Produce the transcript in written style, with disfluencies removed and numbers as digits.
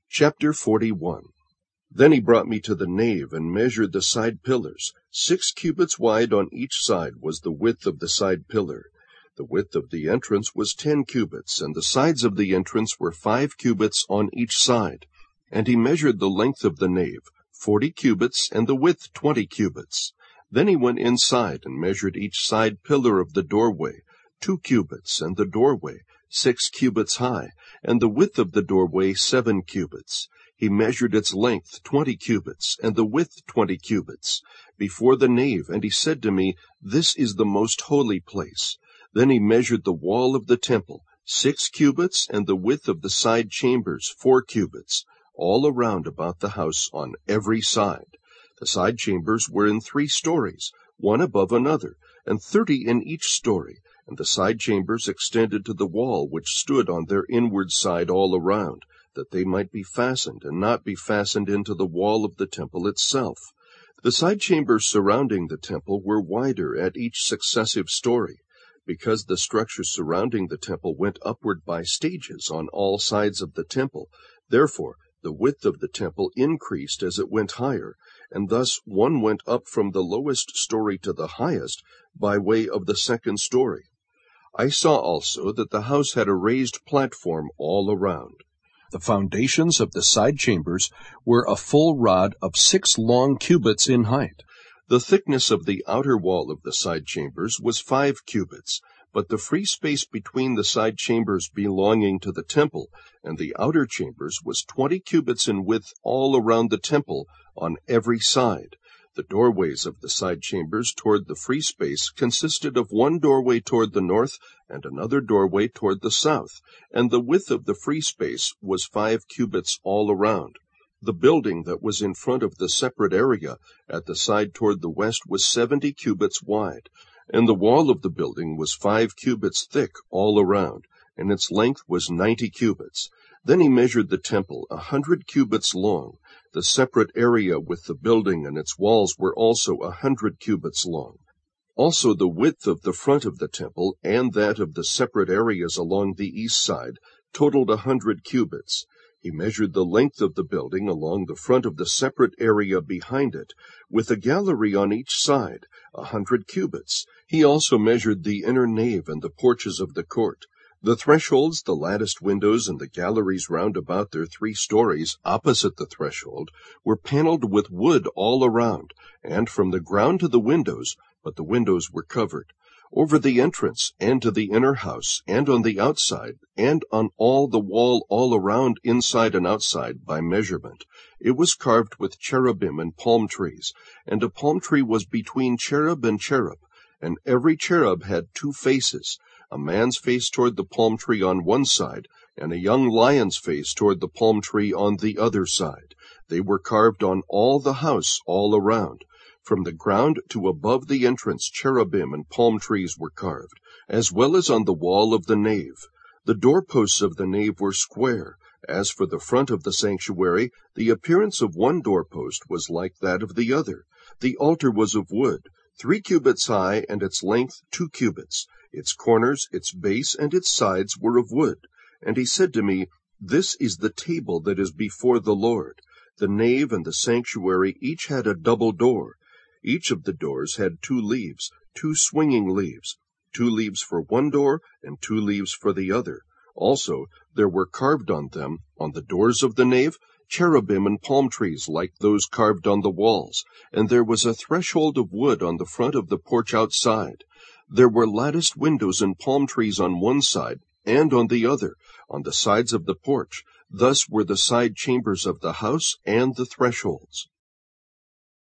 Chapter 41. Then he brought me to the nave, and measured the side pillars. 6 cubits wide on each side was the width of the side pillar. The width of the entrance was 10 cubits, and the sides of the entrance were 5 cubits on each side. And he measured the length of the nave, 40 cubits, and the width 20 cubits. Then he went inside, and measured each side pillar of the doorway, 2 cubits, and the doorway 6 cubits high, and the width of the doorway 7 cubits. He measured its length 20 cubits, and the width 20 cubits, before the nave, and he said to me, This is the most holy place. Then he measured the wall of the temple, 6 cubits, and the width of the side chambers 4 cubits, all around about the house on every side. The side chambers were in 3 stories, one above another, and 30 in each story, and the side chambers extended to the wall which stood on their inward side all around, that they might be fastened, and not be fastened into the wall of the temple itself. The side chambers surrounding the temple were wider at each successive story, because the structure surrounding the temple went upward by stages on all sides of the temple. Therefore the width of the temple increased as it went higher, and thus one went up from the lowest story to the highest by way of the second story. I saw also that the house had a raised platform all around. The foundations of the side chambers were a full rod of 6 long cubits in height. The thickness of the outer wall of the side chambers was 5 cubits, but the free space between the side chambers belonging to the temple and the outer chambers was 20 cubits in width all around the temple on every side. The doorways of the side chambers toward the free space consisted of one doorway toward the north and another doorway toward the south, and the width of the free space was 5 cubits all around. The building that was in front of the separate area at the side toward the west was 70 cubits wide, and the wall of the building was 5 cubits thick all around, and its length was 90 cubits. Then he measured the temple 100 cubits long. The separate area with the building and its walls were also 100 cubits long. Also the width of the front of the temple and that of the separate areas along the east side totaled 100 cubits. He measured the length of the building along the front of the separate area behind it, with a gallery on each side, 100 cubits. He also measured the inner nave and the porches of the court. The thresholds, the latticed windows, and the galleries round about their 3 stories, opposite the threshold, were paneled with wood all around, and from the ground to the windows, but the windows were covered. Over the entrance, and to the inner house, and on the outside, and on all the wall all around, inside and outside, by measurement, it was carved with cherubim and palm trees, and a palm tree was between cherub and cherub, and every cherub had 2 faces, a man's face toward the palm tree on one side, and a young lion's face toward the palm tree on the other side. They were carved on all the house all around. From the ground to above the entrance cherubim and palm trees were carved, as well as on the wall of the nave. The doorposts of the nave were square. As for the front of the sanctuary, the appearance of one doorpost was like that of the other. The altar was of wood, 3 cubits high, and its length 2 cubits. Its corners, its base, and its sides were of wood. And he said to me, This is the table that is before the Lord. The nave and the sanctuary each had a double door. Each of the doors had 2 leaves, 2 swinging leaves, 2 leaves for one door, and 2 leaves for the other. Also there were carved on them, on the doors of the nave, cherubim and palm trees like those carved on the walls, and there was a threshold of wood on the front of the porch outside. There were latticed windows and palm trees on one side, and on the other, on the sides of the porch. Thus were the side chambers of the house and the thresholds.